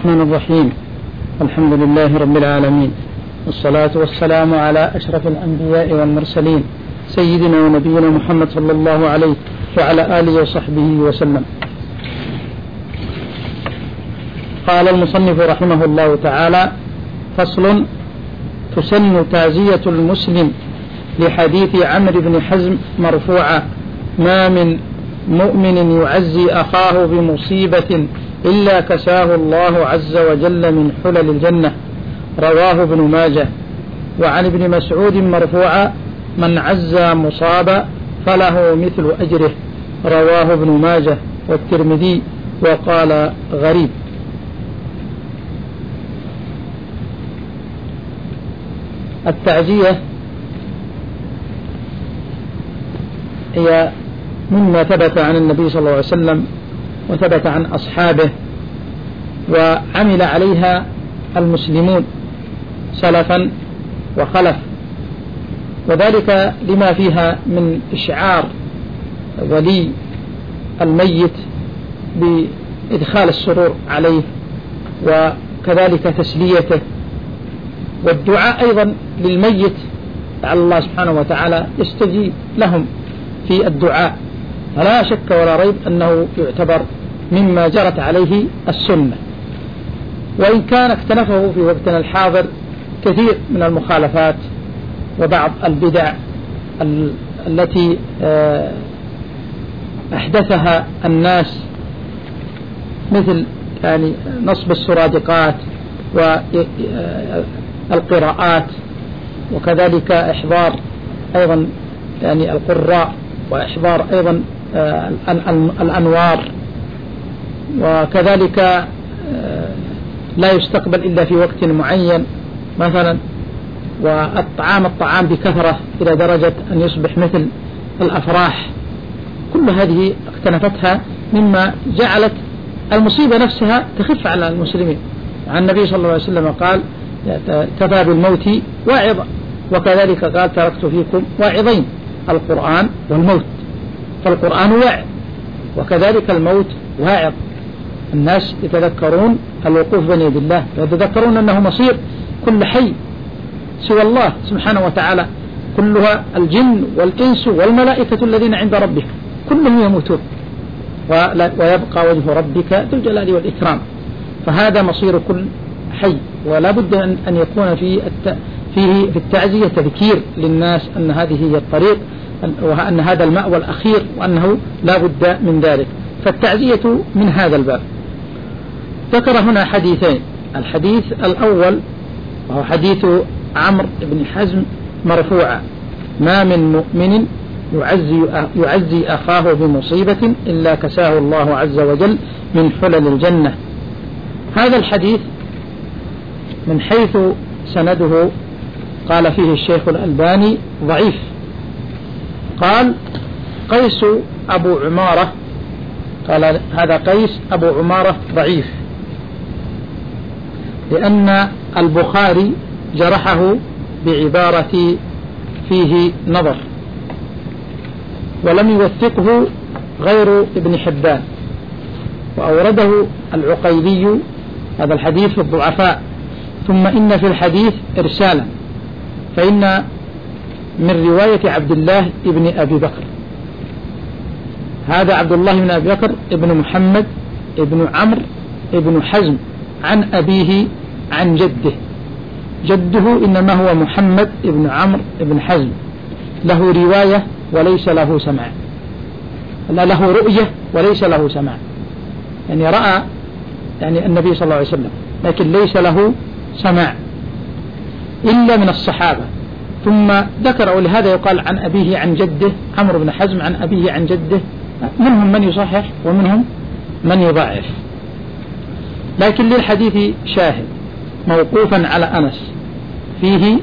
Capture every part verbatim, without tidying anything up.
الرحمن الرحيم. الحمد لله رب العالمين، والصلاة والسلام على أشرف الأنبياء والمرسلين سيدنا ونبينا محمد صلى الله عليه وعلى آله وصحبه وسلم. قال المصنف رحمه الله تعالى: فصل: تسن تعزية المسلم لحديث عمرو بن حزم مرفوعا: ما من مؤمن يعزي أخاه بمصيبة إلا كساه الله عز وجل من حلل الجنة. رواه ابن ماجه. وعن ابن مسعود مرفوعا: من عزى مصابا فله مثل أجره. رواه ابن ماجه والترمذي وقال غريب. التعزية هي مما ثبت عن النبي صلى الله عليه وسلم وثبت عن أصحابه، وعمل عليها المسلمون سلفا وخلف، وذلك لما فيها من إشعار ولي الميت بإدخال السرور عليه وكذلك تسليته، والدعاء أيضا للميت لعل الله سبحانه وتعالى يستجيب لهم في الدعاء. فلا شك ولا ريب أنه يعتبر مما جرت عليه السنة، وإن كان اكتنفه في وقتنا الحاضر كثير من المخالفات وبعض البدع التي أحدثها الناس، مثل يعني نصب السرادقات والقراءات، وكذلك إحضار أيضا يعني القراء، وإحضار أيضا الأنوار، وكذلك لا يستقبل إلا في وقت معين مثلا، والطعام الطعام بكثرة إلى درجة أن يصبح مثل الأفراح. كل هذه اقتنفتها مما جعلت المصيبة نفسها تخف على المسلمين. عن النبي صلى الله عليه وسلم قال: كفى بالموت واعظا، وكذلك قال: تركت فيكم واعظين، القرآن والموت. فالقرآن واعظ، وكذلك الموت واعظ. الناس يتذكرون الوقوف بين يدي الله، يتذكرون أنه مصير كل حي سوى الله سبحانه وتعالى، كلها الجن والإنس والملائكة الذين عند ربك كلهم يموتون، ويبقى وجه ربك ذو الجلال والإكرام. فهذا مصير كل حي، ولا بد أن يكون في فيه في التعزية تذكير للناس أن هذه هي الطريق، وأن هذا المأوى الأخير، وأنه لا بد من ذلك. فالتعزية من هذا الباب. ذكر هنا حديثين: الحديث الأول وهو حديث عمرو بن حزم مرفوعا: ما من مؤمن يعزي, يعزي أخاه بمصيبة إلا كساه الله عز وجل من حلل الجنة. هذا الحديث من حيث سنده قال فيه الشيخ الألباني ضعيف. قال: قيس أبو عمارة، قال هذا قيس أبو عمارة ضعيف، لأن البخاري جرحه بعبارة فيه نظر، ولم يوثقه غير ابن حبان، وأورده العقيلي هذا الحديث في الضعفاء. ثم إن في الحديث إرسالا، فإن من رواية عبد الله ابن أبي بكر، هذا عبد الله بن أبي بكر ابن محمد ابن عمرو ابن حزم عن أبيه عن جده. جده إنما هو محمد ابن عمرو ابن حزم، له رواية وليس له سماع، لا له رؤية وليس له سماع، يعني رأى يعني النبي صلى الله عليه وسلم، لكن ليس له سماع إلا من الصحابة. ثم ذكر، ولهذا يقال عن أبيه عن جده، عمرو بن حزم عن أبيه عن جده، منهم من يصحح ومنهم من يضعف. لكن للحديث شاهد موقوفا على أنس فيه،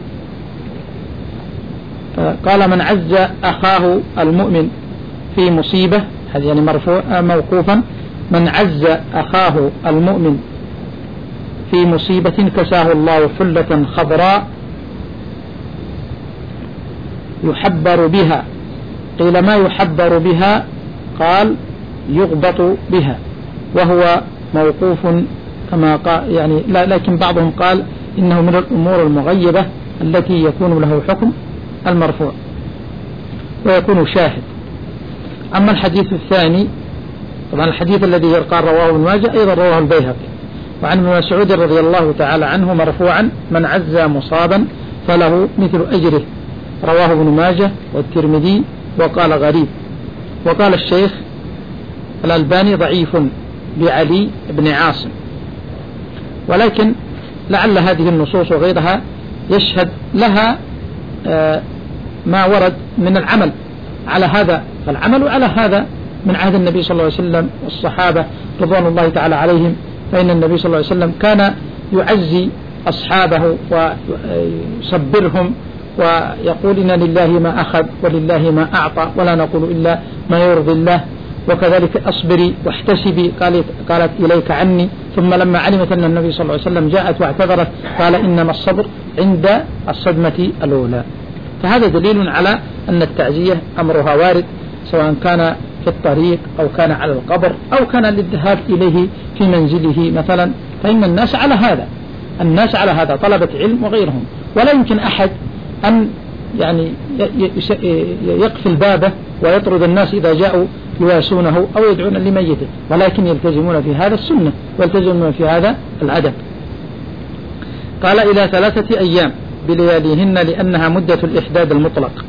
قال: من عز أخاه المؤمن في مصيبة، هذا يعني مرفوع موقوفا: من عز أخاه المؤمن في مصيبة كساه الله حلة خضراء يحبر بها. قيل: ما يحبر بها؟ قال: يغبط بها، وهو موقوف كما قال يعني لا، لكن بعضهم قال إنه من الأمور المغيبة التي يكون له حكم المرفوع ويكون شاهد. أما الحديث الثاني، طبعا الحديث الذي قال رواه ابن ماجه أيضا رواه البيهقي، وعن ابن مسعود رضي الله تعالى عنه مرفوعا: من عزى مصابا فله مثل أجره، رواه ابن ماجه والترمذي وقال غريب. وقال الشيخ الألباني ضعيف بعلي بن عاصم، ولكن لعل هذه النصوص وغيرها يشهد لها ما ورد من العمل على هذا، فالعمل على هذا من عهد النبي صلى الله عليه وسلم والصحابة رضوان الله تعالى عليهم، فإن النبي صلى الله عليه وسلم كان يعزي أصحابه ويصبرهم ويقول: إن لله ما أخذ ولله ما أعطى ولا نقول إلا ما يرضي الله، وكذلك أصبري واحتسبي قالت, قالت إليك عني. ثم لما علمت أن النبي صلى الله عليه وسلم جاءت واعتذرت قال: إنما الصبر عند الصدمة الأولى. فهذا دليل على أن التعزية أمرها وارد، سواء كان في الطريق أو كان على القبر أو كان للذهاب إليه في منزله مثلا، فإن الناس على هذا، الناس على هذا طلبة علم وغيرهم، ولا يمكن أحد أن يعني يقفل بابه ويطرد الناس إذا جاءوا يواسونه أو يدعون لميته، ولكن يلتزمون في هذا السنة ويلتزمون في هذا الأدب. قال: إلى ثلاثة أيام بلياليهن لأنها مدة الإحداد المطلق.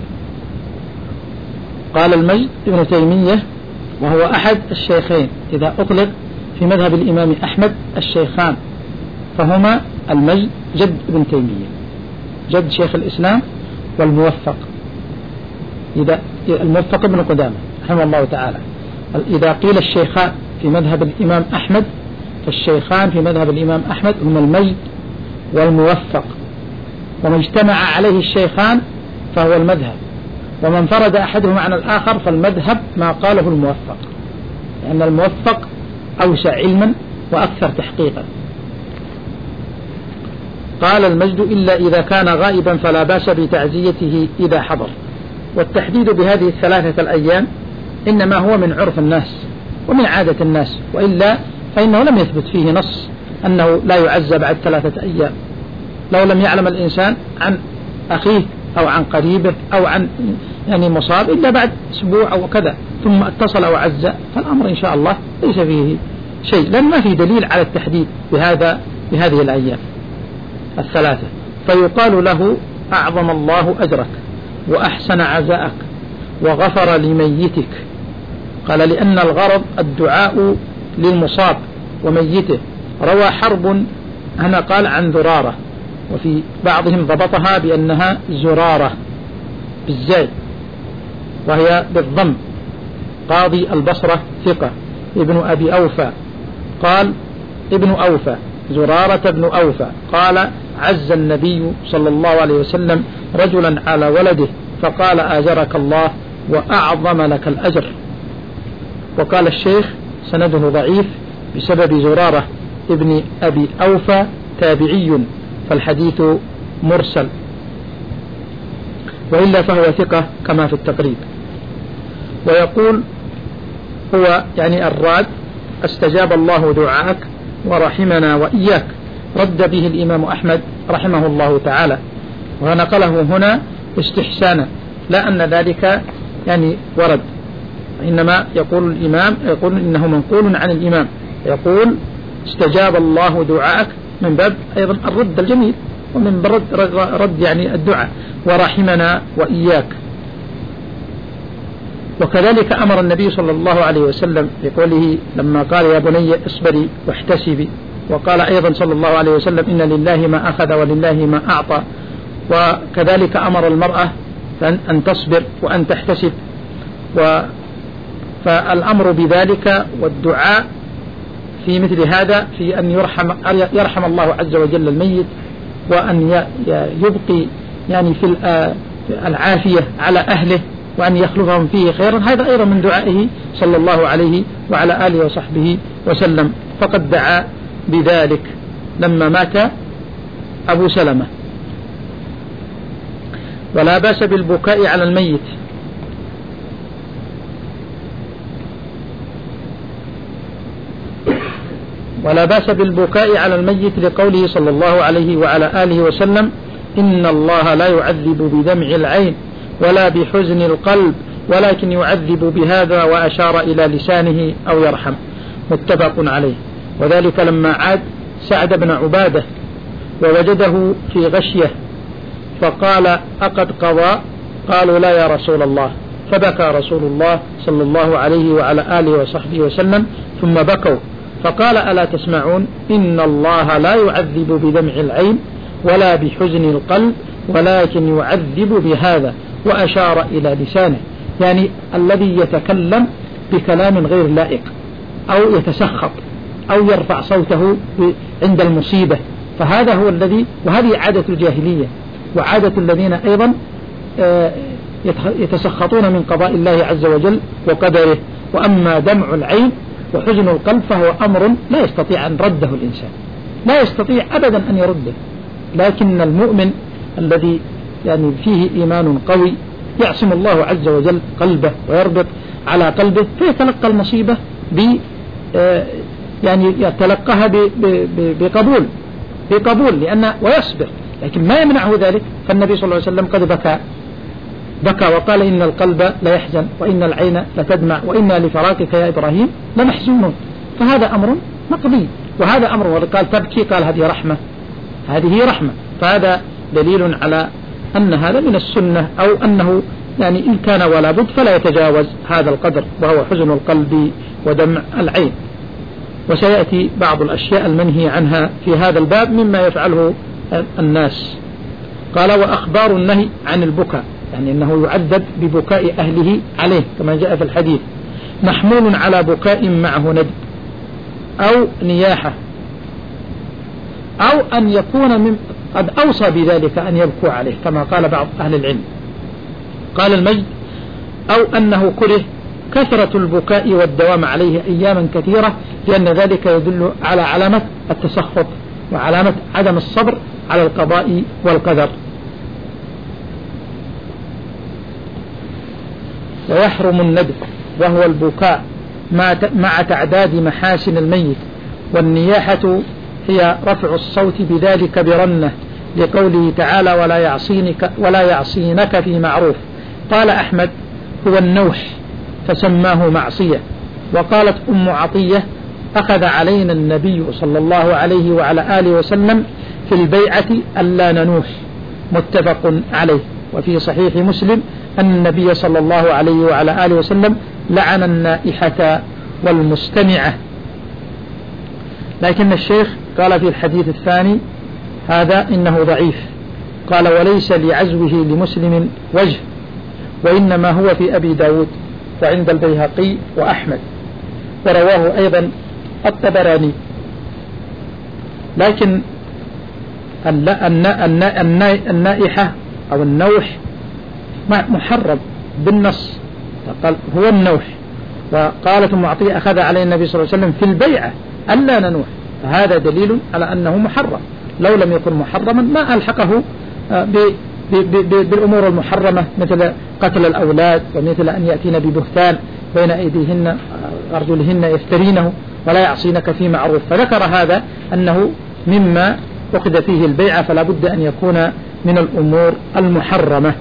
قال المجد ابن تيمية، وهو أحد الشيخين إذا أطلق في مذهب الإمام أحمد الشيخان، فهما المجد جد ابن تيمية، جد شيخ الإسلام والموفق، إذا الموفق ابن قدامة رحمه الله تعالى. إذا قيل الشيخان في مذهب الإمام أحمد، فالشيخان في مذهب الإمام أحمد هما المجد والموفق، وما اجتمع عليه الشيخان فهو المذهب، ومن انفرد أحدهما عن الآخر فالمذهب ما قاله الموفق، لأن الموفق أوسع علما وأكثر تحقيقا. قال المجد: إلا إذا كان غائبا فلا بأس بتعزيته إذا حضر. والتحديد بهذه الثلاثة الأيام إنما هو من عرف الناس ومن عادة الناس، وإلا فإنه لم يثبت فيه نص أنه لا يعزى بعد ثلاثة أيام. لو لم يعلم الإنسان عن أخيه أو عن قريبه أو عن يعني مصاب إلا بعد أسبوع أو كذا ثم اتصل أو عزى، فالأمر إن شاء الله ليس فيه شيء، لأن ما في دليل على التحديد بهذا بهذه الأيام الثلاثة. فيقال له: أعظم الله أجرك وأحسن عزاءك وغفر لميتك. قال: لأن الغرض الدعاء للمصاب وميته. روى حرب هنا قال عن ذرارة، وفي بعضهم ضبطها بأنها زرارة بالزاي وهي بالضم، قاضي البصرة ثقة ابن أبي أوفى. قال ابن أوفى زرارة ابن أوفى قال: عز النبي صلى الله عليه وسلم رجلا على ولده فقال: آجرك الله وأعظم لك الأجر. وقال الشيخ: سنده ضعيف بسبب زرارة ابن أبي أوفى تابعي، فالحديث مرسل، وإلا فهو ثقة كما في التقريب. ويقول هو يعني الراد: استجاب الله دعاءك ورحمنا وإياك. رد به الإمام أحمد رحمه الله تعالى، ونقله هنا استحسانا، لا أن ذلك يعني ورد، إنما يقول الإمام يقول إنه منقول عن الإمام، يقول استجاب الله دعاءك من باب أيضا الرد الجميل، ومن رد, رد يعني الدعاء، ورحمنا وإياك. وكذلك أمر النبي صلى الله عليه وسلم بقوله لما قال: يا بني اصبري واحتسبي. وقال أيضا صلى الله عليه وسلم: إن لله ما أخذ ولله ما أعطى. وكذلك أمر المرأة أن تصبر وأن تحتسب. فالأمر بذلك والدعاء في مثل هذا في أن يرحم, يرحم الله عز وجل الميت، وأن يبقي يعني في العافية على أهله، وأن يخلفهم فيه خيرا، هذا أيضا من دعائه صلى الله عليه وعلى آله وصحبه وسلم. فقد دعا بذلك لما مات أبو سلمة. ولا بأس بالبكاء على الميت. ولا بأس بالبكاء على الميت لقوله صلى الله عليه وعلى آله وسلم إن الله لا يعذب بدمع العين ولا بحزن القلب ولكن يعذب بهذا، وأشار إلى لسانه أو يرحم، متفق عليه. وذلك لما عاد سعد بن عبادة ووجده في غشية فقال أقد قضى؟ قالوا لا يا رسول الله، فبكى رسول الله صلى الله عليه وعلى آله وصحبه وسلم ثم بكوا، فقال ألا تسمعون إن الله لا يعذب بدمع العين ولا بحزن القلب ولكن يعذب بهذا، وأشار إلى لسانه، يعني الذي يتكلم بكلام غير لائق أو يتسخط أو يرفع صوته عند المصيبة، فهذا هو الذي، وهذه عادة الجاهلية وعادة الذين أيضا يتسخطون من قضاء الله عز وجل وقدره. وأما دمع العين وحزن القلب فهو أمر لا يستطيع أن رده الإنسان، لا يستطيع أبدا أن يرده، لكن المؤمن الذي يعني فيه إيمان قوي يعصم الله عز وجل قلبه ويربط على قلبه فيتلقى المصيبة ب يعني يتلقاها بقبول بقبول لأن ويصبر، لكن ما يمنعه ذلك. فالنبي صلى الله عليه وسلم قد بكى بكى وقال إن القلب لا يحزن وإن العين لتدمع وإنا لفراقك يا إبراهيم لمحزونون، فهذا أمر مقضي وهذا أمر. وقال تبكي، قال هذه رحمة، هذه رحمة، فهذا دليل على أن هذا من السنة، أو أنه يعني إن كان ولا بد فلا يتجاوز هذا القدر، وهو حزن القلب ودمع العين. وسيأتي بعض الأشياء المنهي عنها في هذا الباب مما يفعله الناس. قال وأخبار النهي عن البكاء، يعني أنه يعذب ببكاء أهله عليه كما جاء في الحديث، محمول على بكاء معه ندب أو نياحة، أو أن يكون من قد أوصى بذلك أن يبكوا عليه كما قال بعض أهل العلم. قال المجد أو أنه كره كثرة البكاء والدوام عليه أياما كثيرة، لأن ذلك يدل على علامة التسخط وعلامة عدم الصبر على القضاء والقدر. ويحرم الندب وهو البكاء مع تعداد محاسن الميت، والنياحة هي رفع الصوت بذلك برنة، لقوله تعالى ولا يعصينك, ولا يعصينك في معروف. قال أحمد هو النوح فسماه معصية. وقالت أم عطية أخذ علينا النبي صلى الله عليه وعلى آله وسلم في البيعة ألا ننوح، متفق عليه. وفي صحيح مسلم أن النبي صلى الله عليه وعلى آله وسلم لعن النائحة والمستمعة. لكن الشيخ قال في الحديث الثاني هذا إنه ضعيف، قال وليس لعزوه لمسلم وجه، وإنما هو في أبي داود وعند البيهقي وأحمد، ورواه أيضا الطبراني. لكن النائحة أو النوح محرم بالنص، قال هو النوح. وقالت أم عطية أخذ عليه النبي صلى الله عليه وسلم في البيعة ألا ننوح، فهذا دليل على أنه محرم. لو لم يكن محرما ما ألحقه بالأمور المحرمة مثل قتل الأولاد، ومثل أن يأتين ببهتان بين أيديهن أرجلهن يفترينه ولا يعصينك في معروف، فذكر هذا أنه مما أخذ فيه البيعة، فلا بد أن يكون من الأمور المحرمة.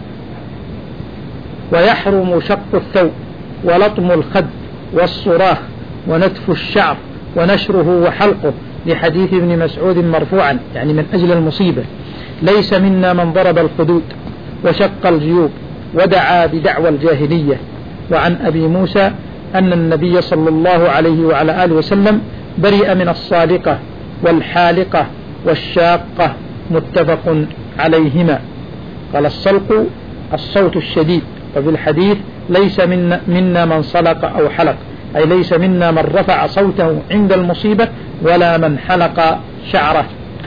ويحرم شق الثوب ولطم الخد والصراخ ونتف الشعر ونشره وحلقه، لحديث ابن مسعود مرفوعا يعني من أجل المصيبة، ليس منا من ضرب الخدود وشق الجيوب ودعا بدعوى الجاهلية. وعن أبي موسى أن النبي صلى الله عليه وعلى آله وسلم برئ من الصالقة والحالقة والشاقة، متفق عليهما. قال الصلق الصوت الشديد، وفي الحديث ليس منا, منا من صلق أو حلق، أي ليس منا من رفع صوته عند المصيبة ولا من حلق شعره.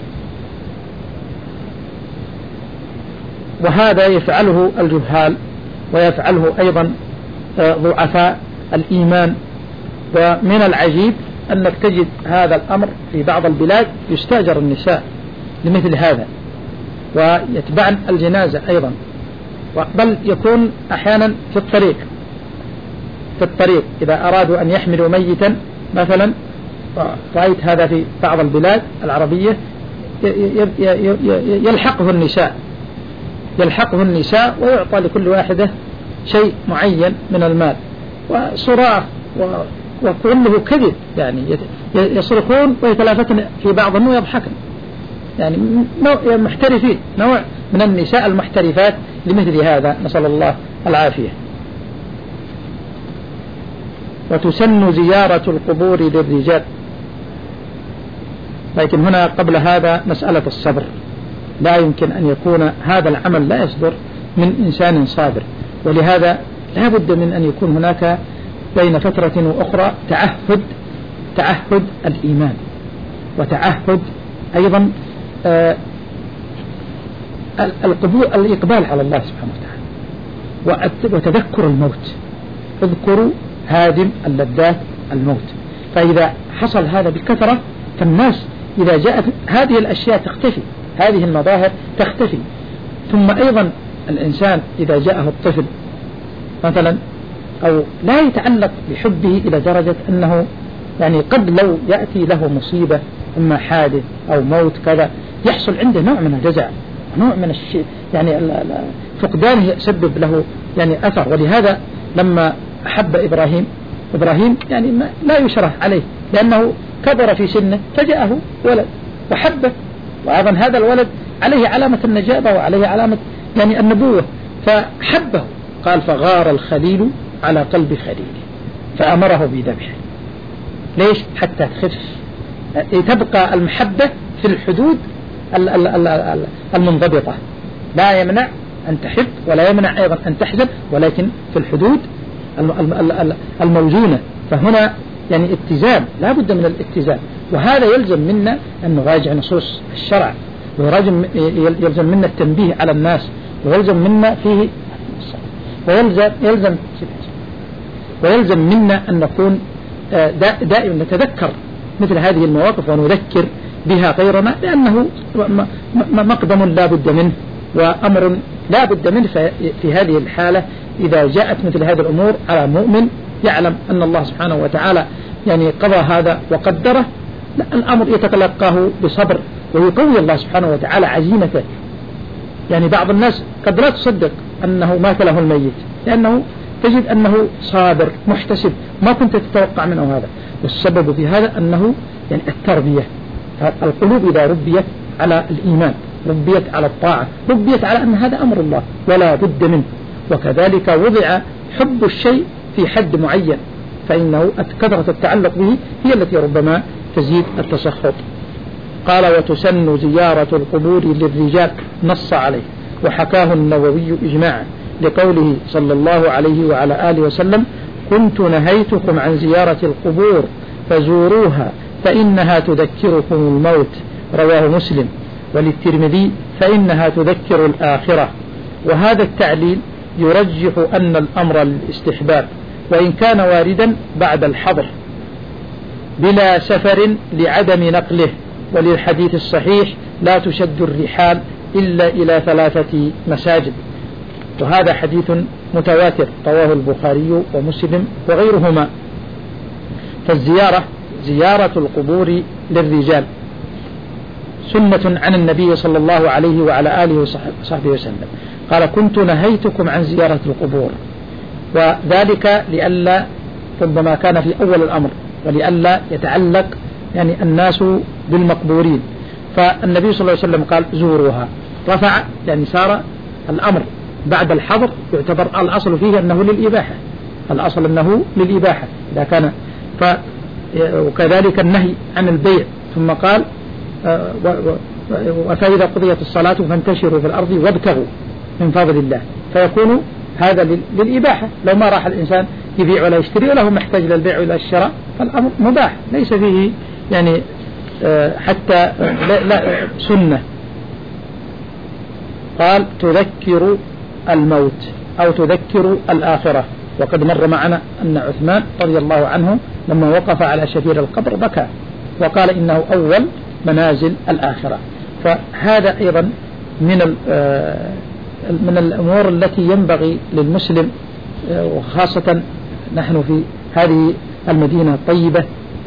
وهذا يفعله الجهال ويفعله أيضا ضعفاء الإيمان. ومن العجيب أنك تجد هذا الأمر في بعض البلاد يستأجر النساء لمثل هذا، ويتبعن الجنازة أيضا، بل يكون أحيانا في الطريق في الطريق إذا أرادوا أن يحملوا ميتا مثلا رأيت هذا في بعض البلاد العربية يلحقه النساء يلحقه النساء ويعطى لكل واحدة شيء معين من المال وصراخ وكله كذب، يعني يصرخون ويتلافتن في بعضهم ويضحكن، يعني نوع محترفين، نوع من النساء المحترفات لمثل هذا، نسأل الله العافية. وتسن زيارة القبور للرجال، لكن هنا قبل هذا مسألة الصبر، لا يمكن أن يكون هذا العمل لا يصدر من إنسان صابر، ولهذا لا بد من أن يكون هناك بين فترة وأخرى تعهد تعهد الإيمان، وتعهد أيضا آه القبول الإقبال على الله سبحانه وتعالى، وتذكر الموت. اذكروا هادم اللذات الموت، فإذا حصل هذا بكثرة فالناس إذا جاءت هذه الأشياء تختفي، هذه المظاهر تختفي. ثم أيضا الإنسان إذا جاءه الطفل مثلا أو لا يتعلق بحبه إلى درجة أنه يعني قد لو يأتي له مصيبة إما حادث أو موت كذا يحصل عنده نوع من الجزع، نوع من الشيء يعني فقدانه يسبب له يعني أثر. ولهذا لما أحب إبراهيم إبراهيم يعني ما لا يشرح عليه لأنه كبر في سنه فجاءه ولد وحبه، وأيضا هذا الولد عليه علامة النجابة وعليه علامة يعني النبوة فحبه. قال فغار الخليل على قلب خليله فأمره بذبحه. ليش؟ حتى تخف تبقى المحبة في الحدود المنضبطة، لا يمنع أن تحب ولا يمنع أيضا أن تحزن، ولكن في الحدود الموزونة. فهنا يعني اتزان، لا بد من الاتزان، وهذا يلزم منا أن نراجع نصوص الشرع، ويلزم منا التنبيه على الناس، ويلزم منا فيه ويلزم يلزم ويلزم منا أن نكون دائما نتذكر مثل هذه المواقف ونذكر بها غيرنا، لأنه مقدم لا بد منه وأمر لا بد منه. في هذه الحالة إذا جاءت مثل هذه الأمور على مؤمن يعلم أن الله سبحانه وتعالى يعني قضى هذا وقدره، الأمر يتلقاه بصبر ويقوي الله سبحانه وتعالى عزيمته. يعني بعض الناس قد لا تصدق أنه مات له الميت، لأنه تجد أنه صابر محتسب، ما كنت تتوقع منه هذا. والسبب في هذا أنه يعني التربية، القلوب إذا ربيت على الإيمان، ربيت على الطاعة، ربيت على أن هذا أمر الله ولا بد منه. وكذلك وضع حب الشيء في حد معين، فإنه كثرة التعلق به هي التي ربما تزيد التسخط. قال وتسن زيارة القبور للرجال، نص عليه وحكاه النووي إجماعا لقوله صلى الله عليه وعلى آله وسلم كنت نهيتكم عن زيارة القبور فزوروها فإنها تذكركم الموت، رواه مسلم. وللترمذي فإنها تذكر الآخرة. وهذا التعليل يرجح أن الأمر للاستحباب، وإن كان واردا بعد الحظر بلا سفر لعدم نقله. وللحديث الصحيح لا تشد الرحال إلا إلى ثلاثة مساجد، وهذا حديث متواتر رواه البخاري ومسلم وغيرهما. فالزيارة زيارة القبور للرجال سنة عن النبي صلى الله عليه وعلى آله وصحبه وسلم. قال كنت نهيتكم عن زيارة القبور، وذلك لئلا ربما كان في أول الأمر ولئلا يتعلق يعني الناس بالمقبورين، فالنبي صلى الله عليه وسلم قال زوروها، رفع يعني صار الأمر بعد الحظر يعتبر الأصل فيه أنه للإباحة، الأصل أنه للإباحة إذا كان ف وكذلك النهي عن البيع، ثم قال فإذا قضيت الصلاة فانتشروا في الأرض وابتغوا من فضل الله، فيكون هذا للإباحة. لو ما راح الإنسان يبيع ولا يشتري وله محتاج للبيع ولا الشراء فالأمر مباح، ليس فيه يعني حتى لا, لا سنة. قال تذكر الموت أو تذكر الآخرة. وقد مر معنا أن عثمان رضي الله عنه لما وقف على شفير القبر بكى وقال إنه أول منازل الآخرة. فهذا أيضا من من الأمور التي ينبغي للمسلم، وخاصة نحن في هذه المدينة الطيبة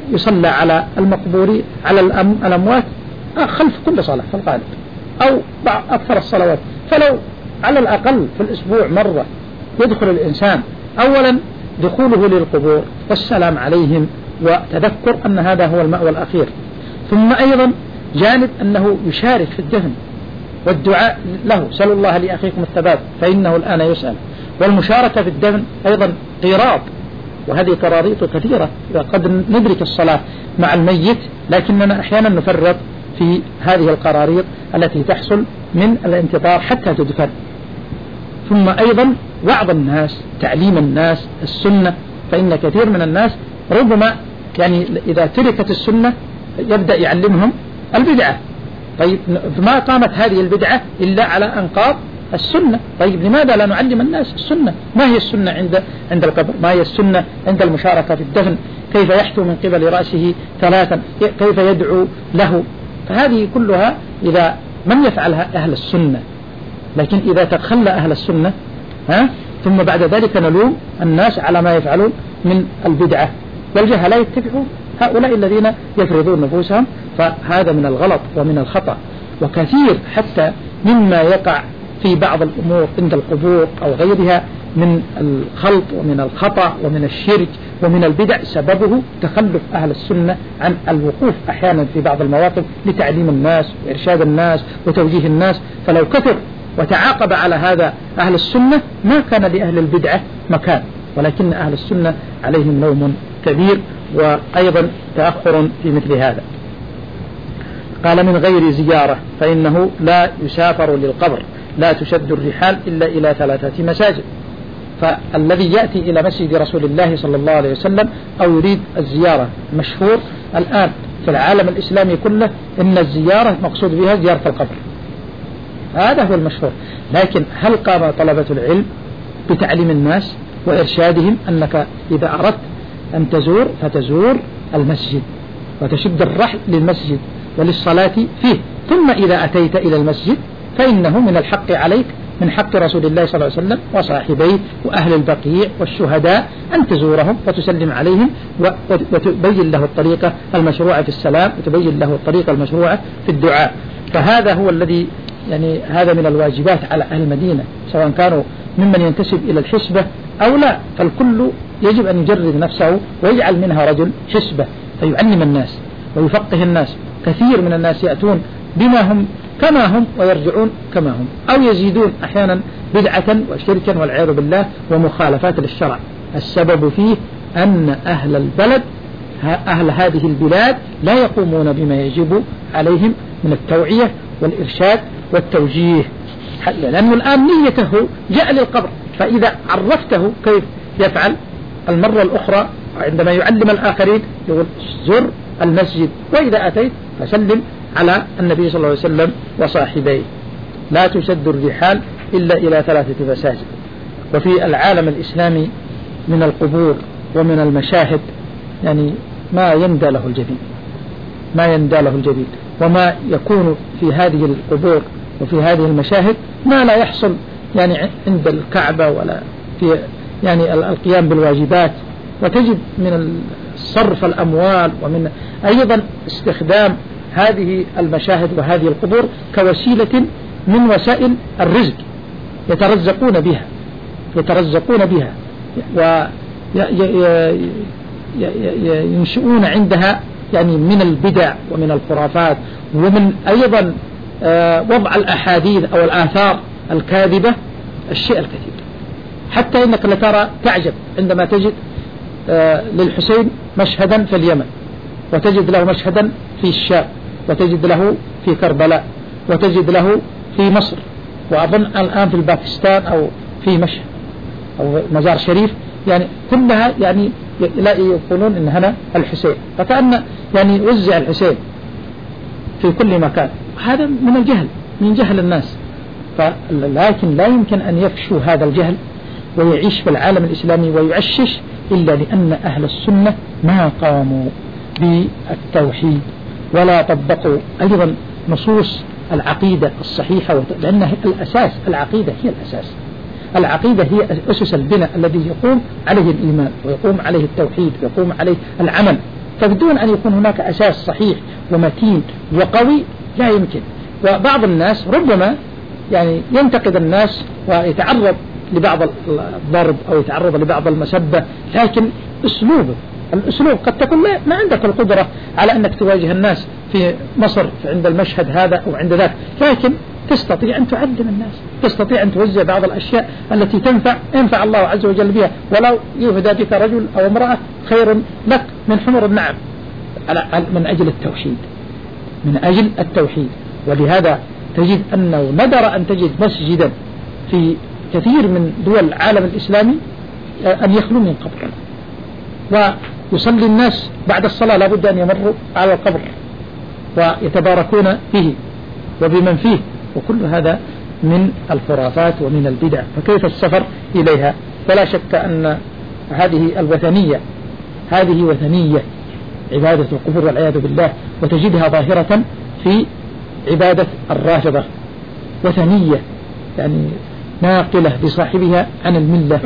يصلى على المقبور على الأموات خلف كل صلاة في الغالب أو بعض أكثر الصلوات. فلو على الأقل في الأسبوع مرة يدخل الإنسان أولا دخوله للقبور والسلام عليهم وتذكر أن هذا هو المأوى الأخير، ثم أيضا جانب أنه يشارك في الدفن والدعاء له، سألوا الله لأخيكم الثبات فإنه الآن يسأل، والمشاركة في الدفن أيضا قيراط، وهذه قراريط كثيرة. قد ندرك الصلاة مع الميت لكننا أحيانا نفرط في هذه القراريط التي تحصل من الانتظار حتى تدفن. ثم أيضا وعظ الناس، تعليم الناس السنة، فإن كثير من الناس ربما يعني إذا تركت السنة يبدأ يعلمهم البدعة. طيب ما قامت هذه البدعة إلا على أنقاض السنة. طيب لماذا لا نعلم الناس السنة؟ ما هي السنة عند عند القبر؟ ما هي السنة عند المشاركة في الدفن؟ كيف يحثو من قبل رأسه ثلاثا؟ كيف يدعو له؟ فهذه كلها إذا من يفعلها أهل السنة. لكن إذا تخلى أهل السنة ها ثم بعد ذلك نلوم الناس على ما يفعلون من البدعة، والجهل لا يتبعون هؤلاء الذين يفرضون نفوسهم، فهذا من الغلط ومن الخطأ. وكثير حتى مما يقع في بعض الأمور عند القبور أو غيرها من الخلط ومن الخطأ ومن الشرك ومن البدع سببه تخلف أهل السنة عن الوقوف أحيانا في بعض المواقف لتعليم الناس وإرشاد الناس وتوجيه الناس. فلو كثر وتعاقب على هذا أهل السنة ما كان لأهل البدعة مكان، ولكن أهل السنة عليهم نوم كبير وأيضا تأخر في مثل هذا. قال من غير زيارة فإنه لا يسافر للقبر، لا تشد الرحال إلا إلى ثلاثة مساجد. فالذي يأتي إلى مسجد رسول الله صلى الله عليه وسلم أو يريد الزيارة مشهور الآن في العالم الإسلامي كله إن الزيارة مقصود بها زيارة القبر، هذا هو المشهور. لكن هل قام طلبة العلم بتعليم الناس وإرشادهم أنك إذا أردت أن تزور فتزور المسجد وتشد الرحل للمسجد وللصلاة فيه، ثم إذا أتيت إلى المسجد فإنه من الحق عليك من حق رسول الله صلى الله عليه وسلم وصاحبيه وأهل البقيع والشهداء أن تزورهم وتسلم عليهم وتبين له الطريقة المشروعة في السلام وتبين له الطريقة المشروعة في الدعاء. فهذا هو الذي يعني هذا من الواجبات على أهل المدينة، سواء كانوا ممن ينتسب إلى الحسبة أو لا، فالكل يجب أن يجرد نفسه ويجعل منها رجل حسبة فيعلم الناس ويفقه الناس. كثير من الناس يأتون بما هم كما هم ويرجعون كما هم، أو يزيدون أحيانا بدعة وشركا والعياذ بالله ومخالفات للشرع. السبب فيه أن أهل البلد أهل هذه البلاد لا يقومون بما يجب عليهم من التوعية والإرشاد والتوجيه، لأنه الآن نيته جاء للقبر، فإذا عرفته كيف يفعل المرة الأخرى عندما يعلم الآخرين يقول زر المسجد وإذا أتيت فسلم على النبي صلى الله عليه وسلم وصاحبيه. لا تشد الرحال إلا إلى ثلاثة مساجد. وفي العالم الإسلامي من القبور ومن المشاهد يعني ما يندى له الجبين، ما يندى له الجبين، وما يكون في هذه القبور وفي هذه المشاهد ما لا يحصل يعني عند الكعبة ولا في يعني القيام بالواجبات. وتجد من صرف الأموال ومن أيضا استخدام هذه المشاهد وهذه القبور كوسيلة من وسائل الرزق يترزقون بها يترزقون بها وينشئون عندها يعني من البدع ومن الخرافات ومن أيضا وضع الأحاديث أو الآثار الكاذبة الشيء الكثير، حتى إنك لترى تعجب عندما تجد للحسين مشهدا في اليمن وتجد له مشهدا في الشام وتجد له في كربلاء وتجد له في مصر، وأظن الآن في الباكستان أو في مشهد أو مزار شريف، يعني كلها يعني لا يقولون إن هنا الحسين، فكأن يعني وزع الحسين في كل مكان. هذا من الجهل، من جهل الناس. لكن لا يمكن أن يفشوا هذا الجهل ويعيش في العالم الإسلامي ويعشش إلا لأن أهل السنة ما قاموا بالتوحيد ولا طبقوا أيضا نصوص العقيدة الصحيحة، لأن الأساس العقيدة هي الأساس. العقيدة هي أسس البناء الذي يقوم عليه الإيمان ويقوم عليه التوحيد ويقوم عليه العمل. فبدون أن يكون هناك أساس صحيح ومتين وقوي لا يمكن. وبعض الناس ربما يعني ينتقد الناس ويتعرض لبعض الضرب أو يتعرض لبعض المسبة، لكن أسلوبه الأسلوب قد تكون ما عندك القدرة على أنك تواجه الناس في مصر عند المشهد هذا أو عند ذاك، لكن تستطيع أن تعلم الناس، تستطيع أن توزع بعض الأشياء التي تنفع ينفع الله عز وجل بها، ولو يهدى بك رجل أو امرأة خير لك من حمر النعم، من أجل التوحيد، من أجل التوحيد. ولهذا تجد أنه ندر أن تجد مسجدا في كثير من دول العالم الإسلامي أن يخلو من قبر، ويصلي الناس بعد الصلاة لابد أن يمروا على القبر ويتباركون به وبمن فيه، وكل هذا من الخرافات ومن البدع، فكيف السفر إليها؟ فلا شك أن هذه الوثنية هذه وثنية عبادة القبور والعياذ بالله، وتجدها ظاهرة في عبادة الرافضة، وثنية يعني ناقلة بصاحبها عن الملة،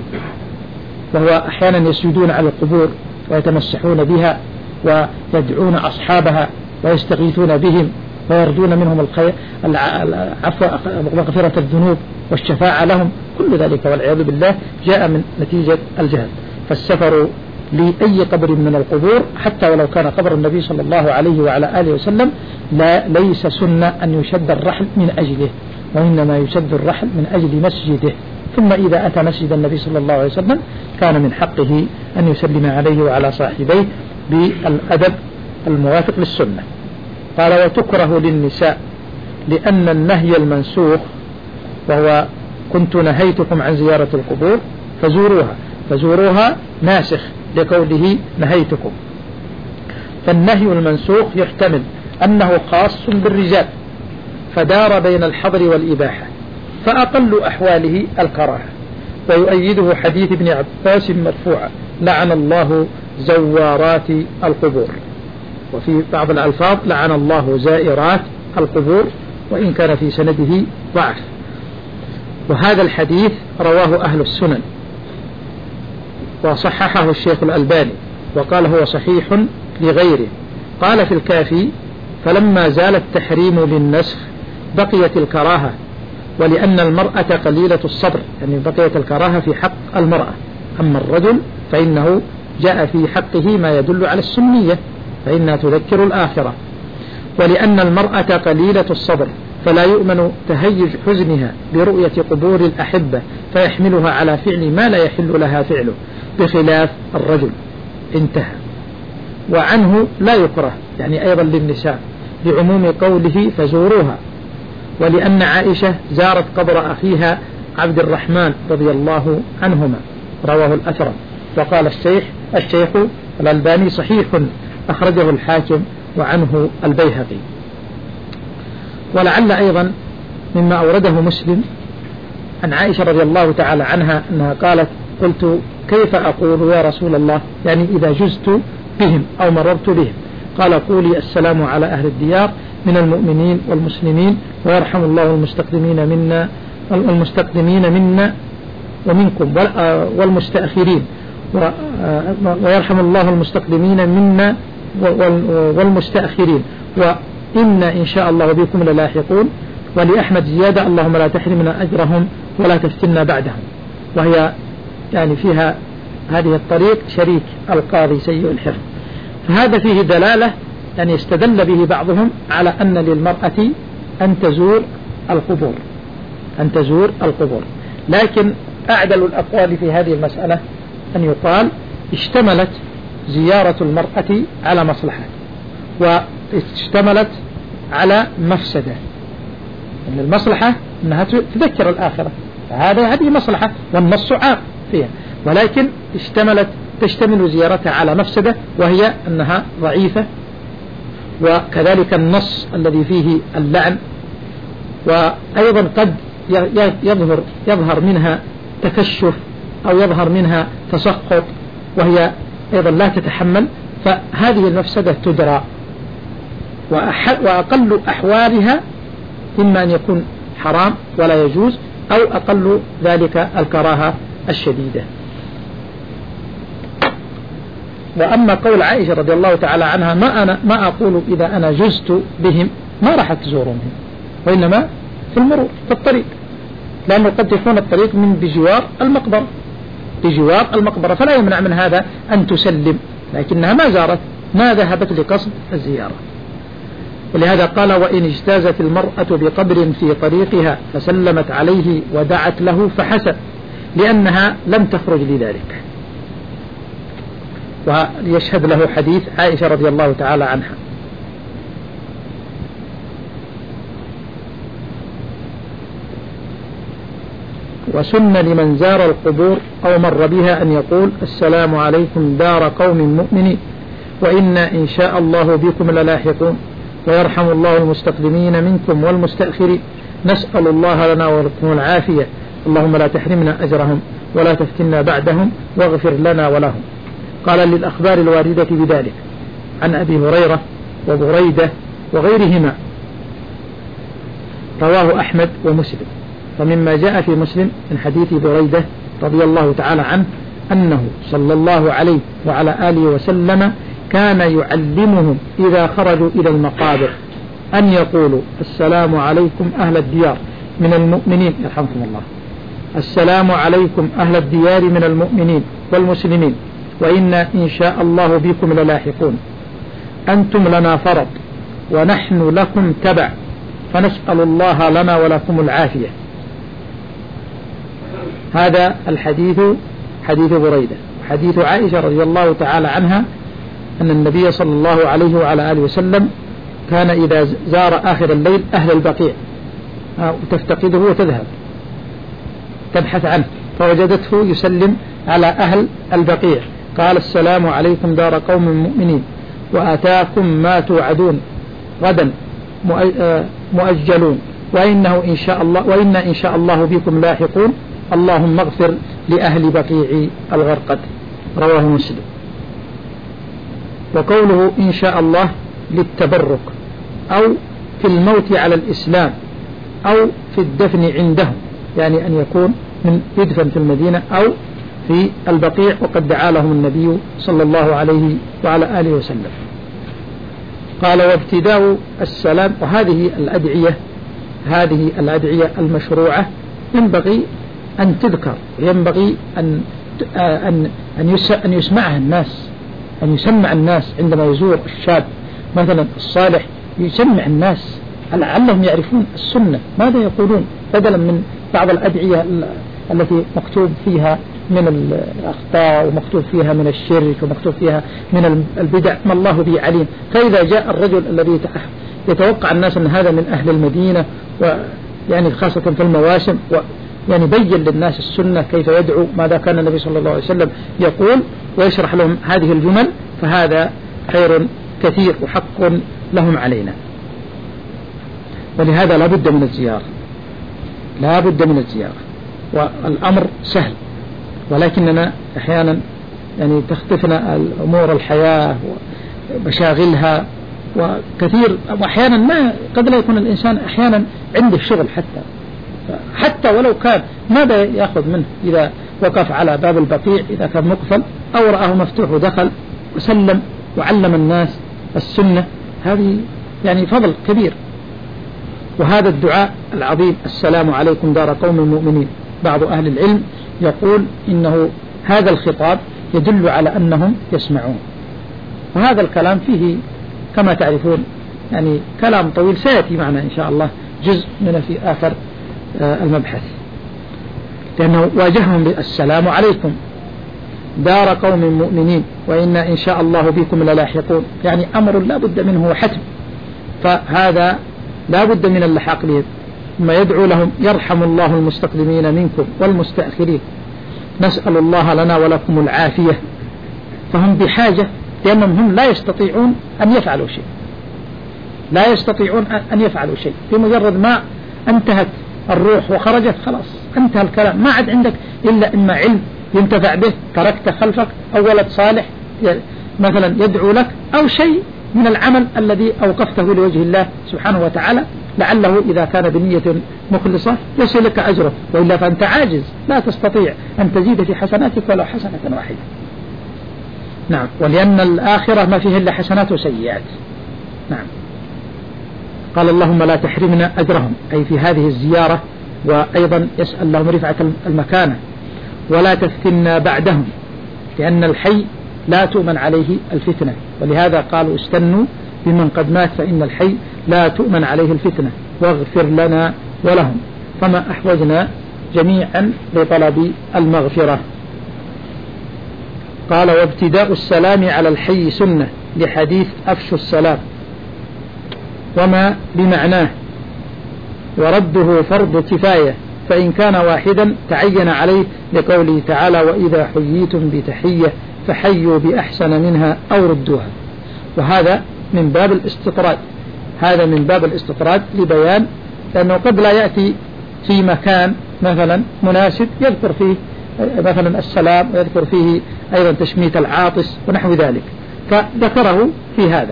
وهو أحيانا يسجدون على القبور ويتمسحون بها ويدعون أصحابها ويستغيثون بهم ويرجون منهم الخير العفو مغفرة الذنوب والشفاعة لهم، كل ذلك والعياذ بالله جاء من نتيجة الجهل. فالسفر لأي قبر من القبور حتى ولو كان قبر النبي صلى الله عليه وعلى آله وسلم لا ليس سنة أن يشد الرحل من أجله، وإنما يشد الرحل من أجل مسجده، ثم إذا أتى مسجد النبي صلى الله عليه وسلم كان من حقه أن يسلم عليه وعلى صاحبيه بالأدب الموافق للسنة. قال وتكره للنساء لأن النهي المنسوخ وهو كنت نهيتكم عن زيارة القبور فزوروها، فزوروها ناسخ لقوله نهيتكم، فالنهي المنسوخ يحتمل أنه خاص بالرجال فدار بين الحظر والإباحة، فأقل أحواله الكراهة، ويؤيده حديث ابن عباس مرفوعا لعن الله زوارات القبور، وفي بعض الألفاظ لعن الله زائرات القبور، وإن كان في سنده ضعف. وهذا الحديث رواه أهل السنن وصححه الشيخ الألباني وقال هو صحيح لغيره. قال في الكافي فلما زال التحريم للنسخ بقيت الكراهة، ولأن المرأة قليلة الصبر، يعني بقيت الكراهة في حق المرأة، أما الرجل فإنه جاء في حقه ما يدل على السنية فإنها تذكر الآخرة، ولأن المرأة قليلة الصبر فلا يؤمن تهيج حزنها برؤية قبور الأحبة فيحملها على فعل ما لا يحل لها فعله بخلاف الرجل. انتهى. وعنه لا يكره يعني أيضا للنساء لعموم قوله فزوروها، ولأن عائشة زارت قبر أخيها عبد الرحمن رضي الله عنهما، رواه الأثر. وقال الشيخ الشيخ الألباني صحيح أخرجه الحاكم وعنه البيهقي. ولعل أيضا مما أورده مسلم عن عائشة رضي الله تعالى عنها أنها قالت قلت كيف أقول يا رسول الله يعني إذا جزت بهم أو مررت بهم؟ قال قولي السلام على أهل الديار من المؤمنين والمسلمين ويرحم الله المستقدمين منا والمستقدمين منا ومنكم والمستأخرين ويرحم الله المستقدمين منا والمستأخرين وإن إن شاء الله بكم للاحقون. ولأحمد زيادة اللهم لا تحرمنا أجرهم ولا تفتنا بعدهم، وهي يعني فيها هذه الطريق شريك القاضي سيء الحفظ. فهذا فيه دلالة أن يستدل به بعضهم على أن للمرأة أن تزور القبور أن تزور القبور لكن أعدل الأقوال في هذه المسألة أن يقال اشتملت زيارة المرأة على مصلحة واشتملت على مفسدة، أن المصلحة أنها تذكر الآخرة، فهذا هذه مصلحة والنص عام فيها، ولكن اشتملت تشتمل زيارتها على مفسدة وهي أنها ضعيفة، وكذلك النص الذي فيه اللعن، وأيضا قد يظهر يظهر منها تكشف أو يظهر منها تسخط وهي أيضا لا تتحمل، فهذه المفسدة تدرى. وأقل أحوالها إما أن يكون حرام ولا يجوز أو أقل ذلك الكراهة الشديدة. وأما قول عائشة رضي الله تعالى عنها ما أنا ما أقول إذا أنا جزت بهم ما راح تزورهم، وإنما في المرور في الطريق، لأنه قد يكون الطريق من بجوار المقبرة بجوار المقبرة فلا يمنع من هذا أن تسلم، لكنها ما زارت، ما ذهبت لقصد الزيارة. ولهذا قال: وإن اجتازت المرأة بقبر في طريقها فسلمت عليه ودعت له فحسن، لأنها لم تخرج لذلك. ويشهد له حديث عائشة رضي الله تعالى عنها. وسن لمن زار القبور أو مر بها أن يقول: السلام عليكم دار قوم مؤمنين وإنا إن شاء الله بكم للاحقون ويرحم الله المستقدمين منكم والمستأخرين، نسأل الله لنا ولكم العافية، اللهم لا تحرمنا أجرهم ولا تفتنا بعدهم واغفر لنا ولهم. قال: للأخبار الواردة بذلك عن أبي هريرة وبريدة وغيرهما، رواه أحمد ومسلم. فمما جاء في مسلم من حديث بريدة رضي الله تعالى عنه أنه صلى الله عليه وعلى آله وسلم كان يعلمهم إذا خرجوا إلى المقابر أن يقولوا: السلام عليكم أهل الديار من المؤمنين، يرحمكم الله، السلام عليكم أهل الديار من المؤمنين والمسلمين وإنا إن شاء الله بكم للاحقون، أنتم لنا فرض ونحن لكم تبع، فنسأل الله لنا ولكم العافية. هذا الحديث حديث بريدة. حديث عائشة رضي الله تعالى عنها أن النبي صلى الله عليه وعلى آله وسلم كان إذا زار آخر الليل أهل البقيع تفتقده وتذهب تبحث عنه، فوجدته يسلم على أهل البقيع، قال: السلام عليكم دار قوم مؤمنين وآتاكم ما توعدون غدا مؤجلون وإنه إن شاء الله وإنا إن شاء الله بكم لاحقون، اللهم اغفر لأهل بقيع الغرقد، رواه مسلم. وقوله إن شاء الله للتبرك أو في الموت على الإسلام أو في الدفن عندهم، يعني أن يكون من يدفن في المدينة أو في البقيع، وقد دعا لهم النبي صلى الله عليه وعلى آله وسلم. قال: وابتداء السلام. وهذه الأدعية هذه الأدعية المشروعة ينبغي أن تذكر، وينبغي أن أن أن يسمعها الناس، أن يسمع الناس عندما يزور الشاب مثلا الصالح، يسمع الناس لعلهم يعرفون السنة ماذا يقولون، بدلا من بعض الأدعية التي مكتوب فيها من الأخطاء ومكتوب فيها من الشرك ومكتوب فيها من البدع ما الله به عليم. فإذا جاء الرجل الذي يتوقع الناس أن هذا من أهل المدينة، ويعني خاصة في المواسم، يعني بين للناس السنة كيف يدعو، ماذا كان النبي صلى الله عليه وسلم يقول، ويشرح لهم هذه الجمل، فهذا خير كثير وحق لهم علينا. ولهذا لا بد من الزيارة، لا بد من الزيارة. والأمر سهل، ولكننا أحيانا يعني تخطفنا الأمور الحياة ومشاغلها وكثير، وأحيانا ما قد لا يكون الإنسان أحيانا عنده شغل، حتى حتى ولو كان ماذا يأخذ منه إذا وقف على باب البقيع إذا كان مقفل أو رآه مفتوح ودخل وسلم وعلم الناس السنة، هذه يعني فضل كبير. وهذا الدعاء العظيم: السلام عليكم دار قوم مؤمنين، بعض أهل العلم يقول إنه هذا الخطاب يدل على أنهم يسمعون. وهذا الكلام فيه كما تعرفون يعني كلام طويل سيأتي معنا إن شاء الله جزء من في آخر المبحث، لأنه واجههم بالسلام عليكم دار قوم مؤمنين وإنا إن شاء الله بكم للاحقون، يعني أمر لا بد منه وحتم، فهذا لا بد من اللحاق به. ثم يدعو لهم: يرحم الله المستقدمين منكم والمستأخرين، نسأل الله لنا ولكم العافية. فهم بحاجة، لأنهم هم لا يستطيعون أن يفعلوا شيء، لا يستطيعون أن يفعلوا شيء، بمجرد ما انتهت الروح وخرجت خلاص انتهى الكلام، ما عاد عندك إلا إما علم ينتفع به تركته خلفك، أو ولد صالح مثلا يدعو لك، أو شيء من العمل الذي أوقفته لوجه الله سبحانه وتعالى، لعله إذا كان بنية مخلصة يصلك أجره، وإلا فأنت عاجز لا تستطيع أن تزيد في حسناتك ولو حسنة واحدة. نعم، ولأن الآخرة ما فيه إلا حسنات وسيئات. نعم. قال اللهم لا تحرمنا أجرهم، أي في هذه الزيارة، وأيضا يسأل لهم رفعة المكانة، ولا تفتنا بعدهم، لأن الحي لا تؤمن عليه الفتنة، ولهذا قالوا استنوا بمن قد مات فإن الحي لا تؤمن عليه الفتنة، واغفر لنا ولهم، فما أحوجنا جميعا لطلب المغفرة. قال وابتداء السلام على الحي سنة، لحديث أفشوا السلام وما بمعناه، ورده فرض كفاية، فإن كان واحدا تعين عليه، لقوله تعالى وإذا حييتم بتحية فحيوا بأحسن منها أو ردوها. وهذا من باب الاستطراد، هذا من باب الاستطراد لبيان، لأنه قد لا يأتي في مكان مثلا مناسب يذكر فيه مثلا السلام، ويذكر فيه أيضا تشميت العاطس ونحو ذلك، فذكره في هذا.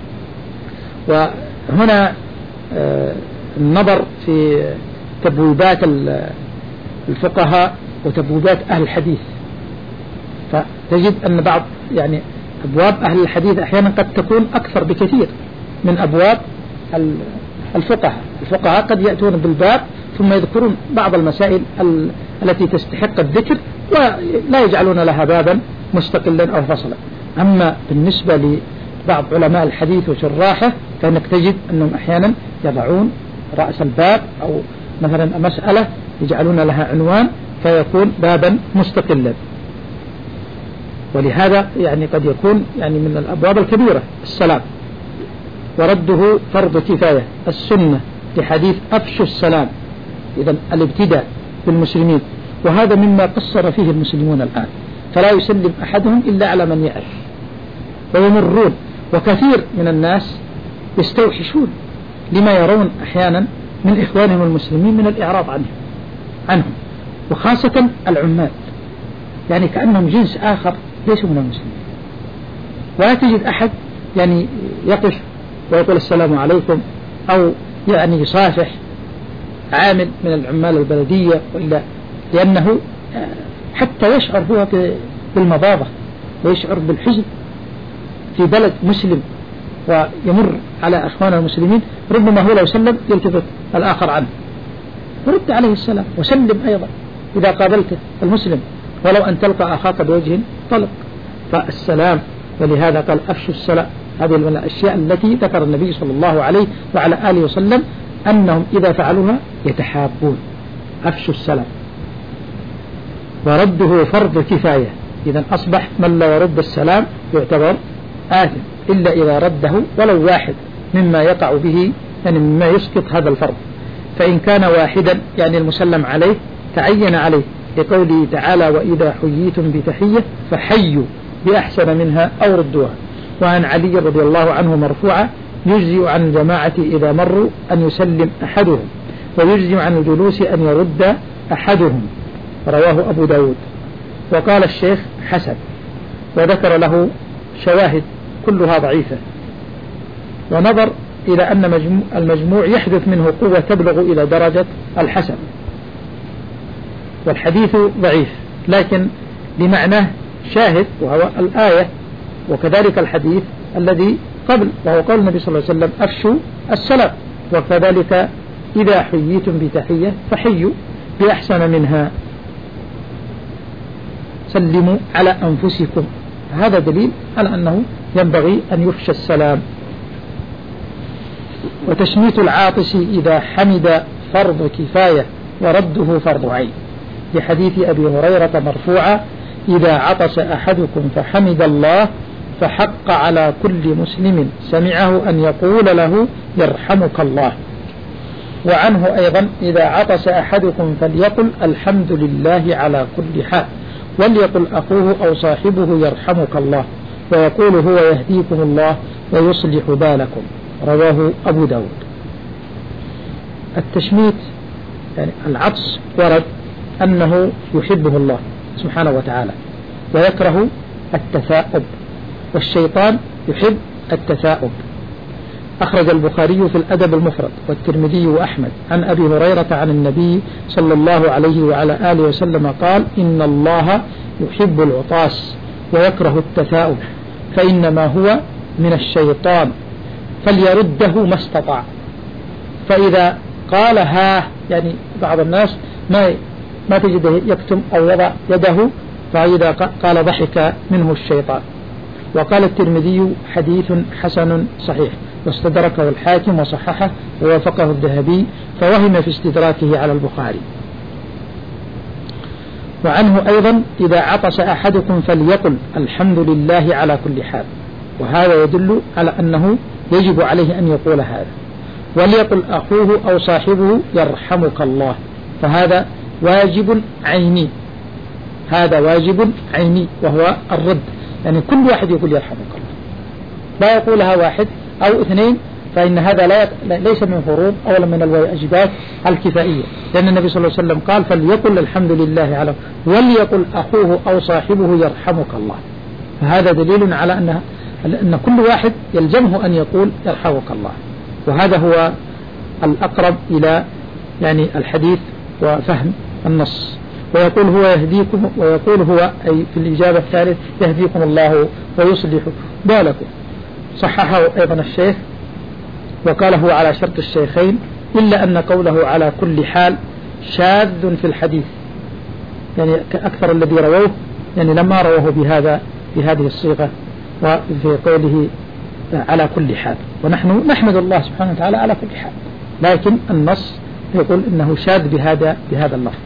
وهنا النظر في تبويبات الفقهاء وتبويبات أهل الحديث، فتجد أن بعض يعني أبواب أهل الحديث أحيانا قد تكون أكثر بكثير من أبواب الفقهاء. الفقهاء قد يأتون بالباب ثم يذكرون بعض المسائل التي تستحق الذكر ولا يجعلون لها بابا مستقلا أو فصلا. أما بالنسبة لبعض علماء الحديث وشراحه فإنك تجد أنهم أحيانا يضعون رأس الباب أو مثلا مسألة يجعلون لها عنوان فيكون بابا مستقلا. ولهذا يعني قد يكون يعني من الأبواب الكبيرة السلام، ورده فرض كفاية السنة، لحديث أفشوا السلام، إذن الابتداء بالمسلمين، وهذا مما قصر فيه المسلمون الآن، فلا يسلم أحدهم إلا على من يعرف، ويمرون، وكثير من الناس يستوحشون لما يرون أحيانا من إخوانهم المسلمين من الإعراض عنهم عنهم وخاصة العمال، يعني كأنهم جنس آخر ليسوا من المسلمين. ولا تجد أحد يعني يقف ويقول السلام عليكم أو يعني يصافح عامل من العمال البلدية، وإلا لأنه حتى يشعر هو بالمضاضة ويشعر بالحزن في بلد مسلم ويمر على أخواننا المسلمين، ربما هو لو سلم يلتفت الآخر عنه ورد عليه السلام وسلم أيضا إذا قابلت المسلم، ولو أن تلقى أخاك بوجه طلق. فالسلام، ولهذا قال أفشوا السلام، هذه من الأشياء التي ذكر النبي صلى الله عليه وعلى آله وسلم أنهم إذا فعلوها يتحابون. أفشوا السلام. ورده فرض كفاية، إذا أصبح من لا يرد السلام يعتبر آثم، إلا إذا رده ولو واحد مما يقع به، يعني مما يسقط هذا الفرض. فإن كان واحدا يعني المسلم عليه تعين عليه، لقوله تعالى وإذا حييتم بتحية فحيوا بأحسن منها أو ردوها. وعن علي رضي الله عنه مرفوعا يجزئ عن الجماعة إذا مروا أن يسلم أحدهم، ويجزئ عن الجلوس أن يرد أحدهم، رواه أبو داود. وقال الشيخ حسن، وذكر له شواهد كلها ضعيفة، ونظر إلى أن المجموع يحدث منه قوة تبلغ إلى درجة الحسن، والحديث ضعيف لكن لمعناه شاهد وهو الآية، وكذلك الحديث الذي قبل وهو قول النبي صلى الله عليه وسلم أفشوا السلام، وكذلك إذا حييتم بتحية فحيوا بأحسن منها، سلموا على أنفسكم. هذا دليل على أنه ينبغي أن يفشى السلام. وتشميت العاطس إذا حمد فرض كفاية، ورده فرض عين، لحديث أبي هريرة مرفوعا إذا عطس أحدكم فحمد الله فحق على كل مسلم سمعه أن يقول له يرحمك الله. وعنه أيضا إذا عطس أحدكم فليقل الحمد لله على كل حال، وليقل أخوه أو صاحبه يرحمك الله، ويقول هو يهديكم الله ويصلح بالكم، رواه أبو داود. التشميت يعني العطس ورد أنه يحبه الله سبحانه وتعالى ويكره التثاؤب، والشيطان يحب التثاؤب. أخرج البخاري في الأدب المفرد والترمذي وأحمد عن أبي هريرة عن النبي صلى الله عليه وعلى آله وسلم قال إن الله يحب العطاس ويكره التثاؤب فإنما هو من الشيطان فليرده ما استطاع. فإذا قال ها، يعني بعض الناس ما ما تجده يكتم أو يضع يده، فإذا قال ضحك منه الشيطان. وقال الترمذي حديث حسن صحيح، واستدركه الحاكم وصححه ووافقه الذهبي، فوهم في استدراكه على البخاري. وعنه أيضا إذا عطس أحدكم فليقل الحمد لله على كل حال، وهذا يدل على أنه يجب عليه أن يقول هذا. وليقل أخوه أو صاحبه يرحمك الله، فهذا واجب عيني، هذا واجب عيني وهو الرد، يعني كل واحد يقول يرحمك الله، لا يقولها واحد أو اثنين، فإن هذا لا ليس من فروض أولا من الواجبات الكفائية، لأن النبي صلى الله عليه وسلم قال فليقل الحمد لله على، وليقل أخوه أو صاحبه يرحمك الله، فهذا دليل على أن أن كل واحد يلزمه أن يقول يرحمك الله، وهذا هو الأقرب إلى يعني الحديث وفهم النص. ويقول هو يهديكم، ويقول هو أي في الإجابة الثالث يهديكم الله ويصلح بالكم، صححه أيضا الشيخ وقال هو على شرط الشيخين، إلا أن قوله على كل حال شاذ في الحديث، يعني أكثر الذي رووه يعني لما رووه بهذا بهذه الصيغة وفي قوله على كل حال، ونحن نحمد الله سبحانه وتعالى على كل حال، لكن النص يقول إنه شاذ بهذا بهذا اللفظ.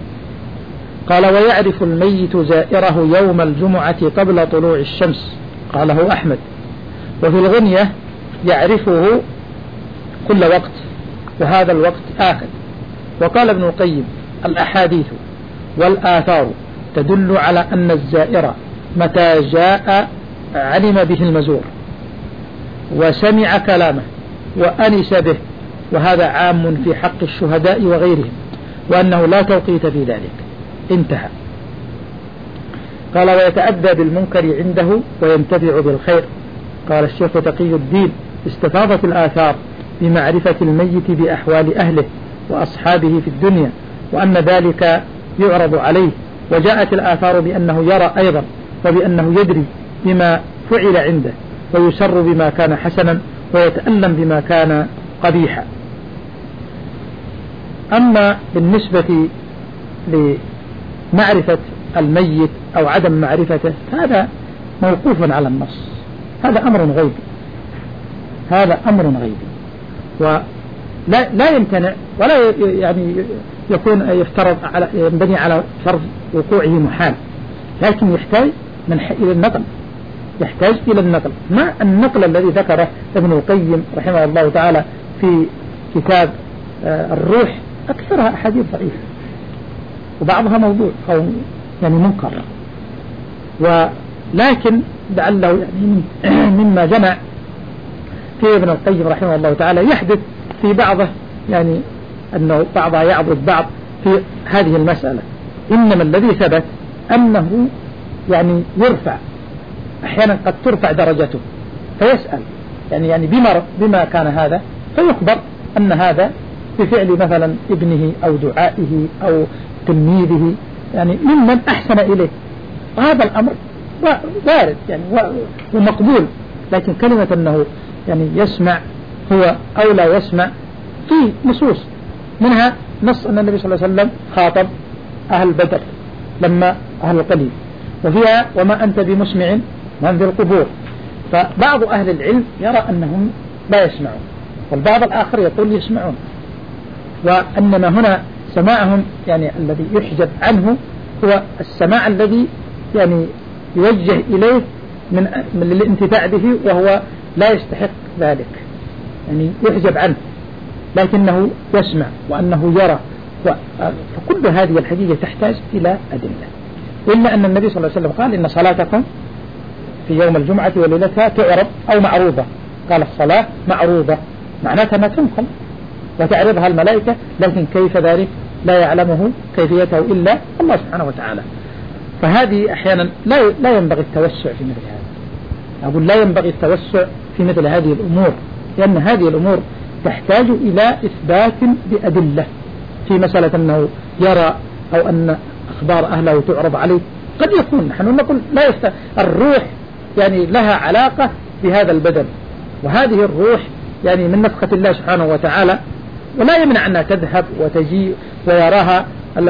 قال ويعرف الميت زائره يوم الجمعة قبل طلوع الشمس، قاله أحمد. وفي الغنية يعرفه كل وقت، وهذا الوقت آكد. وقال ابن القيم الأحاديث والآثار تدل على أن الزائر متى جاء علم به المزور وسمع كلامه وأنس به، وهذا عام في حق الشهداء وغيرهم، وأنه لا توقيت في ذلك. انتهى. قال ويتأدى بالمنكر عنده وينتفع بالخير. قال الشيخ تقي الدين استفاضت الآثار بمعرفة الميت بأحوال أهله وأصحابه في الدنيا، وأن ذلك يعرض عليه، وجاءت الآثار بأنه يرى أيضا، وبأنه يدري بما فعل عنده، ويسر بما كان حسنا ويتألم بما كان قبيحا. أما بالنسبة لمعرفة الميت أو عدم معرفته هذا موقوف على النص، هذا أمر غيبي، هذا أمر غيبي، ولا لا يمتنع ولا يعني يكون يفترض على ينبني على فرض وقوعه محال، لكن يحتاج من إلى النقل، يحتاج إلى النقل. ما النقل الذي ذكره ابن القيم رحمه الله تعالى في كتاب الروح أكثرها أحاديث ضعيفة، وبعضها موضوع أو يعني منكر، ولكن لعله يعني مما جمع في ابن القيم رحمه الله تعالى يحدث في بعضه يعني أنه بعضها يعضد بعض في هذه المسألة. إنما الذي ثبت أنه يعني يرفع أحيانا، قد ترفع درجته فيسأل يعني يعني بما بما كان هذا، فيخبر أن هذا بفعل مثلا ابنه أو دعائه أو تلميذه يعني ممن أحسن إليه، وهذا الأمر وارد يعني ومقبول، لكن كلمة أنه يعني يسمع هو أو لا يسمع في نصوص، منها نص أن النبي صلى الله عليه وسلم خاطب أهل بدر لما أهل القليل، وفيها وما أنت بمسمع من ذي القبور، فبعض أهل العلم يرى أنهم لا يسمعون، والبعض الآخر يقول يسمعون، وأنما هنا سماعهم يعني الذي يحجب عنه هو السماع الذي يعني يوجه إليه من من الانتفاع به، وهو لا يستحق ذلك يعني يحجب عنه، لكنه يسمع وأنه يرى، فكل هذه الحقيقة تحتاج إلى أدلة. إلا أن النبي صلى الله عليه وسلم قال إن صلاتكم في يوم الجمعة وليلتها تعرض أو معروضة، قال الصلاة معروضة معناتها ما تنقل وتعرضها الملائكة، لكن كيف ذلك لا يعلمه كيفيته إلا الله سبحانه وتعالى. فهذه أحيانا لا لا ينبغي التوسع في مثل هذا، أقول لا ينبغي التوسع في مثل هذه الأمور، لأن هذه الأمور تحتاج إلى إثبات بأدلة. في مسألة أنه يرى أو أن أخبار أهله تعرض عليه، قد يكون نحن نقول لا يست... الروح يعني لها علاقة بهذا البدن، وهذه الروح يعني من نفخة الله سبحانه وتعالى، ولا يمنع أنها تذهب وتجي ويراها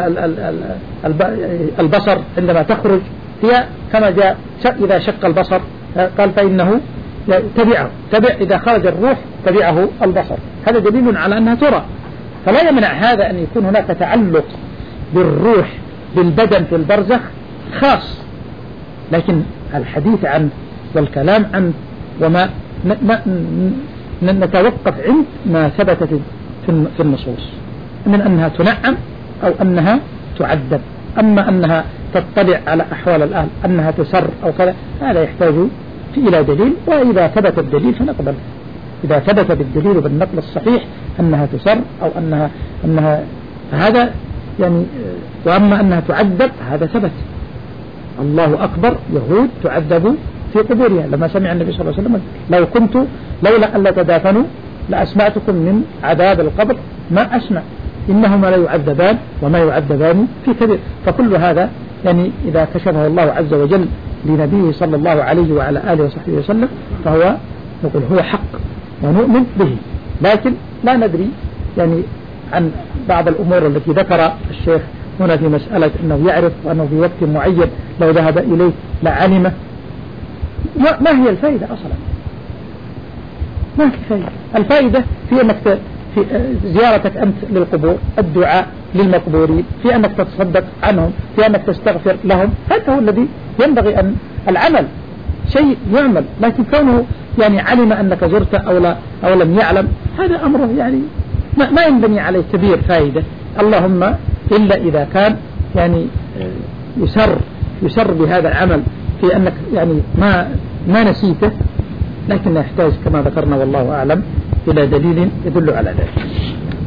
البصر عندما تخرج هي كما جاء إذا شق البصر قال فإنه تبعه تبع إذا خرج الروح تبعه البصر، هذا دليل على أنها ترى. فلا يمنع هذا أن يكون هناك تعلق بالروح بالبدن في البرزخ خاص، لكن الحديث عنه والكلام عنه وما نتوقف عند ما ثبتت في النصوص من أنها تنعم أو أنها تعذب. أما أنها تطلع على أحوال الأهل أنها تسر أو كذا هذا يحتاج إلى دليل، وإذا ثبت الدليل فنقبل. إذا ثبت بالدليل وبالنقل الصحيح أنها تسر أو أنها أنها هذا يعني، وأما أنها تعذب هذا ثبت. الله أكبر يهود تعذب في قبورها، لما سمع النبي صلى الله عليه وسلم لو كنت لولا أن لا تدافنوا لأسمعتكم من عذاب القبر ما أسمع، إنهما لا يعذبان وما يعذبان في كبير. فكل هذا يعني إذا كشفه الله عز وجل لنبيه صلى الله عليه وعلى آله وصحبه وسلم فهو نقول هو حق ونؤمن به، لكن لا ندري يعني عن بعض الأمور التي ذكر الشيخ هنا في مسألة أنه يعرف وأنه في وقت معين لو ذهب إليه لعلمه. ما هي الفائدة أصلا؟ ما في فائدة. الفائدة في أنك في زيارتك أنت للقبور، الدعاء للمقبورين، في أنك تتصدق عنهم، في أنك تستغفر لهم، هذا هو الذي ينبغي أن العمل شيء يعمل. لكن كونه يعني علم أنك زرت أو لا أو لم يعلم هذا أمره يعني ما, ما ينبني عليه كبير فائدة، اللهم إلا إذا كان يعني يسر يسر بهذا العمل في أنك يعني ما ما نسيته، لكن يحتاج كما ذكرنا والله أعلم إلى دليل يدل على ذلك.